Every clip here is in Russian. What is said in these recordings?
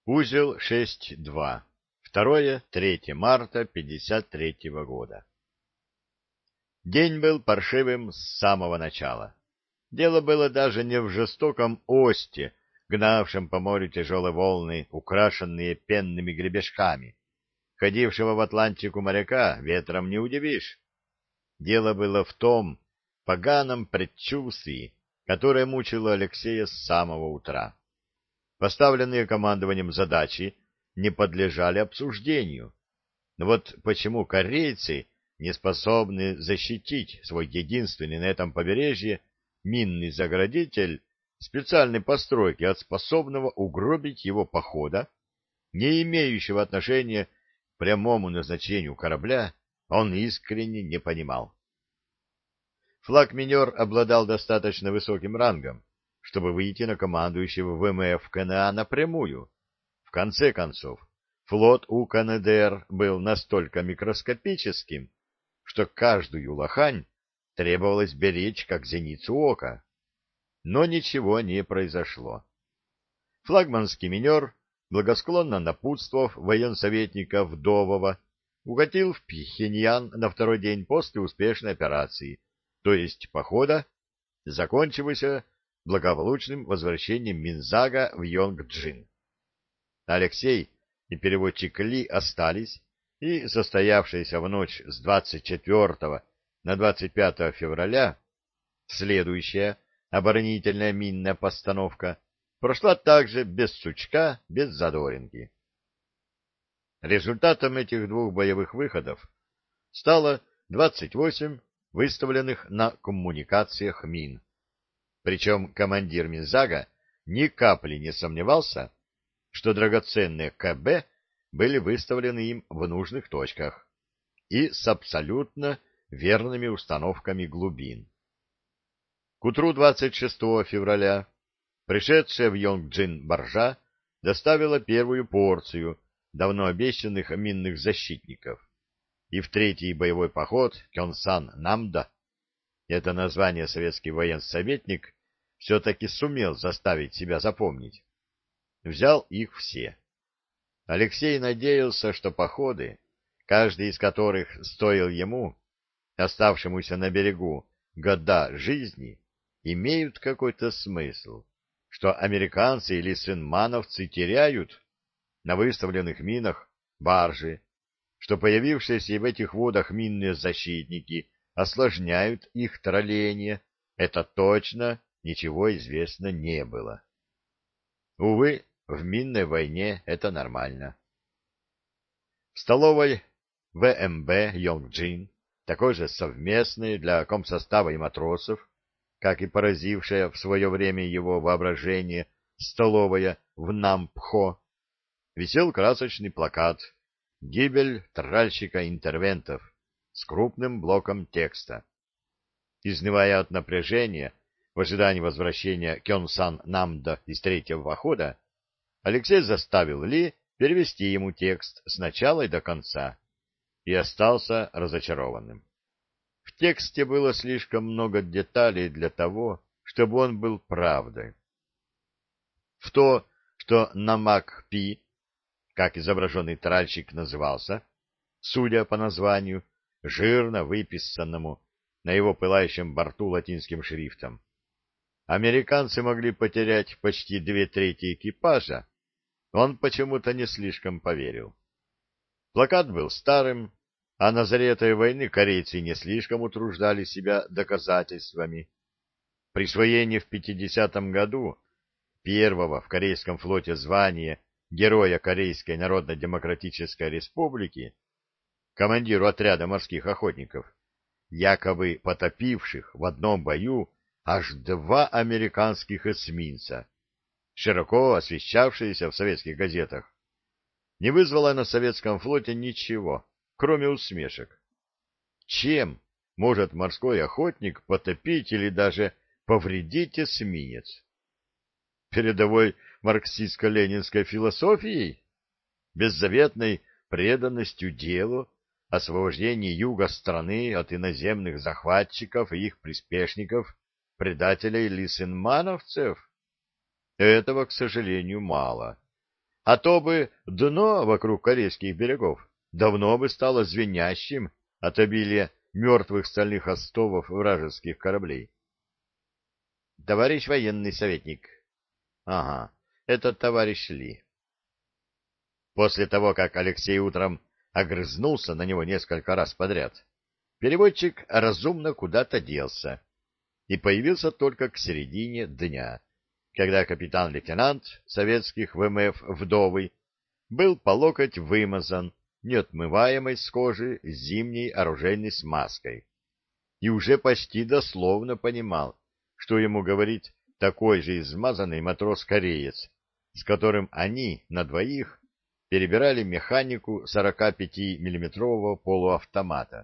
Узел 6.2. 2-3 марта 53 года. День был паршивым с самого начала. Дело было даже не в жестоком осте, гнавшем по морю тяжелые волны, украшенные пенными гребешками. Ходившего в Атлантику моряка ветром не удивишь. Дело было в том поганом предчувствии, которое мучило Алексея с самого утра. Поставленные командованием задачи не подлежали обсуждению. Но вот почему корейцы не способны защитить свой единственный на этом побережье минный заградитель специальной постройки от способного угробить его похода, не имеющего отношения к прямому назначению корабля, он искренне не понимал. Флаг-минер обладал достаточно высоким рангом, чтобы выйти на командующего ВМФ КНА напрямую. В конце концов, флот у КНДР был настолько микроскопическим, что каждую лохань требовалось беречь как зеницу ока. Но ничего не произошло. Флагманский минер, благосклонно напутствовав военсоветника Вдового, укатил в Пхеньян на второй день после успешной операции, то есть похода, закончившегося благополучным возвращением Минзага в Йонг-Джин. Алексей и переводчик Ли остались, и состоявшаяся в ночь с 24 на 25 февраля следующая оборонительная минная постановка прошла также без сучка, без задоринки. Результатом этих двух боевых выходов стало 28 выставленных на коммуникациях мин. Причем командир Минзага ни капли не сомневался, что драгоценные КБ были выставлены им в нужных точках и с абсолютно верными установками глубин. К утру 26 февраля пришедшая в Йонг-Джин баржа доставила первую порцию давно обещанных минных защитников, и в третий боевой поход Кёнсан-Намда, это название советский военсоветник все-таки сумел заставить себя запомнить, взял их все. Алексей надеялся, что походы, каждый из которых стоил ему, оставшемуся на берегу, года жизни, имеют какой-то смысл, что американцы или сынмановцы теряют на выставленных минах баржи, что появившиеся в этих водах минные защитники осложняют их тролление, это точно ничего известно не было. Увы, в минной войне это нормально. В столовой ВМБ Йонг-Джин, такой же совместной для комсостава и матросов, как и поразившая в свое время его воображение столовая в Нампхо, висел красочный плакат «Гибель тральщика-интервентов» с крупным блоком текста. Изнывая от напряжения в ожидании возвращения Кёнсан-Намда из третьего похода, Алексей заставил Ли перевести ему текст с начала и до конца, и остался разочарованным. В тексте было слишком много деталей для того, чтобы он был правдой. В то, что Намак-Пи, как изображенный тральщик назывался, судя по названию, жирно выписанному на его пылающем борту латинским шрифтом, американцы могли потерять почти 2/3 экипажа, он почему-то не слишком поверил. Плакат был старым, а на заре этой войны корейцы не слишком утруждали себя доказательствами. Присвоение в 50-м году первого в Корейском флоте звания Героя Корейской Народно-Демократической Республики командиру отряда морских охотников, якобы потопивших в одном бою аж 2 американских эсминца, широко освещавшиеся в советских газетах, не вызвало на советском флоте ничего, кроме усмешек. Чем может морской охотник потопить или даже повредить эсминец? Передовой марксистско-ленинской философией? Беззаветной преданностью делу, освобождении юга страны от иноземных захватчиков и их приспешников, предателей лисенмановцев? Этого, к сожалению, мало. а то бы дно вокруг корейских берегов давно бы стало звенящим от обилия мертвых стальных остовов вражеских кораблей. — Товарищ военный советник. — Ага, это товарищ Ли. После того, как Алексей утром огрызнулся на него несколько раз подряд, переводчик разумно куда-то делся и появился только к середине дня, когда капитан-лейтенант советских ВМФ Вдовый был по локоть вымазан неотмываемой с кожи зимней оружейной смазкой и уже почти дословно понимал, что ему говорит такой же измазанный матрос-кореец, с которым они на двоих перебирали механику 45-миллиметрового полуавтомата.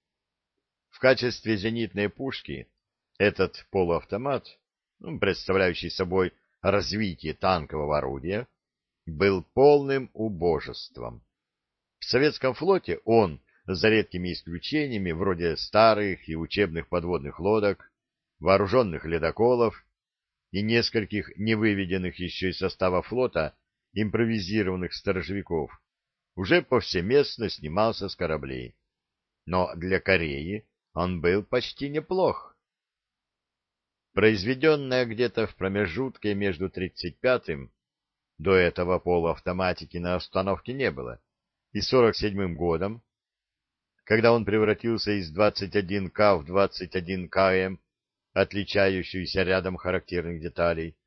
В качестве зенитной пушки этот полуавтомат, представляющий собой развитие танкового орудия, был полным убожеством. В советском флоте он, за редкими исключениями, вроде старых и учебных подводных лодок, вооруженных ледоколов и нескольких невыведенных еще из состава флота импровизированных сторожевиков, уже повсеместно снимался с кораблей. Но для Кореи он был почти неплох. Произведенная где-то в промежутке между 35-м, до этого полуавтоматики на остановке не было, и 47-м годом, когда он превратился из 21К в 21КМ, отличающуюся рядом характерных деталей,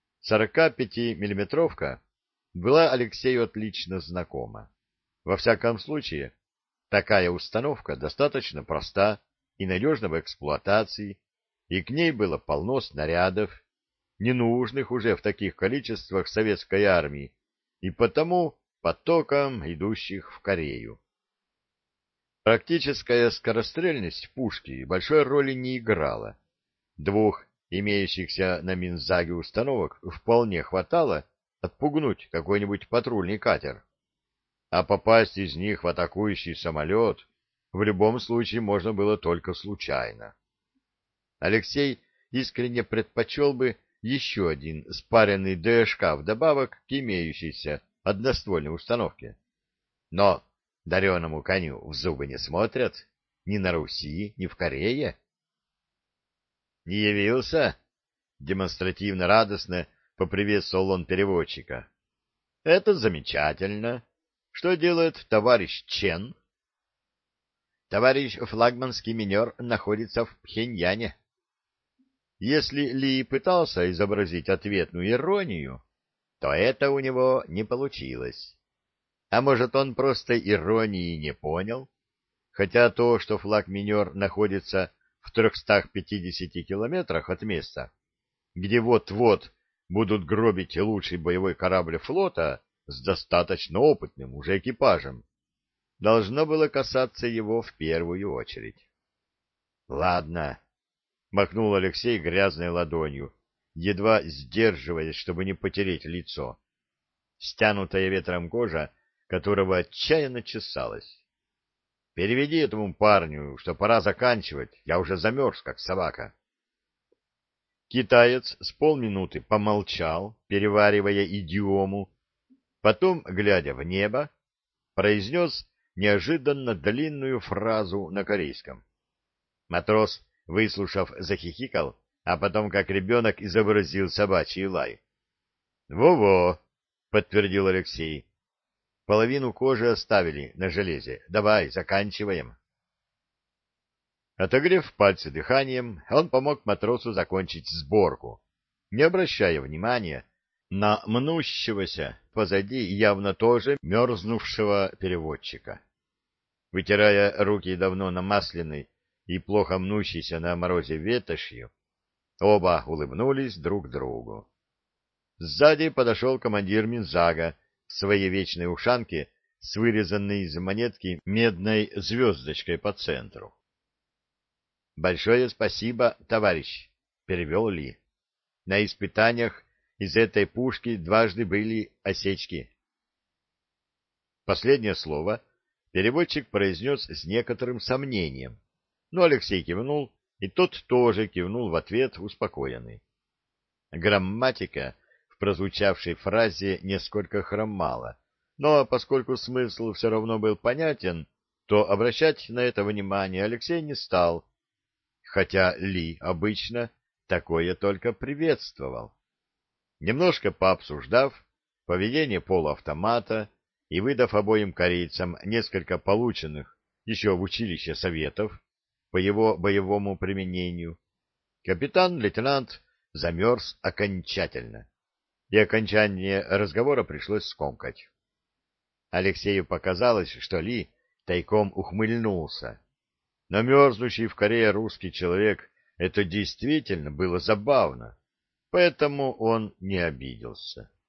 45-миллиметровка была Алексею отлично знакома. Во всяком случае, такая установка достаточно проста и надежна в эксплуатации, и к ней было полно снарядов, ненужных уже в таких количествах советской армии, и потому потоком идущих в Корею. Практическая скорострельность пушки большой роли не играла. Двух имеющихся на Минзаге установок вполне хватало отпугнуть какой-нибудь патрульный катер. А попасть из них в атакующий самолет в любом случае можно было только случайно. Алексей искренне предпочел бы еще один спаренный ДШК вдобавок к имеющейся одноствольной установке. Но дареному коню в зубы не смотрят ни на Руси, ни в Корее. «Не явился?» — демонстративно радостно поприветствовал он переводчика. «Это замечательно. Что делает товарищ Чен?» «Товарищ флагманский минер находится в Пхеньяне». Если Ли пытался изобразить ответную иронию, то это у него не получилось. А может, он просто иронии не понял? Хотя то, что флагминер находится в 350 километрах от места, где вот-вот будут гробить лучший боевой корабль флота с достаточно опытным уже экипажем, должно было касаться его в первую очередь. — Ладно, — махнул Алексей грязной ладонью, едва сдерживаясь, чтобы не потереть лицо, стянутая ветром кожа которого отчаянно чесалась. — Переведи этому парню, что пора заканчивать, я уже замерз, как собака. Китаец с полминуты помолчал, переваривая идиому, потом, глядя в небо, произнес неожиданно длинную фразу на корейском. Матрос, выслушав, захихикал, а потом, как ребенок, изобразил собачий лай. «Во-во!» — подтвердил Алексей. «Половину кожи оставили на железе. Давай, заканчиваем». Отогрев пальцы дыханием, он помог матросу закончить сборку, не обращая внимания на мнущегося позади явно тоже мерзнувшего переводчика. Вытирая руки давно намасленной и плохо мнущейся на морозе ветошью, оба улыбнулись друг другу. Сзади подошел командир Минзага в своей вечной ушанке с вырезанной из монетки медной звездочкой по центру. — Большое спасибо, товарищ, — перевел Ли. — На испытаниях из этой пушки дважды были осечки. Последнее слово переводчик произнес с некоторым сомнением, но Алексей кивнул, и тот тоже кивнул в ответ успокоенный. Грамматика в прозвучавшей фразе несколько хромало, но поскольку смысл все равно был понятен, то обращать на это внимание Алексей не стал, хотя Ли обычно такое только приветствовал. Немножко пообсуждав поведение полуавтомата и выдав обоим корейцам несколько полученных еще в училище советов по его боевому применению, капитан-лейтенант замерз окончательно, и окончание разговора пришлось скомкать. Алексею показалось, что Ли тайком ухмыльнулся. Но мерзнущий в Корее русский человек — это действительно было забавно, поэтому он не обиделся.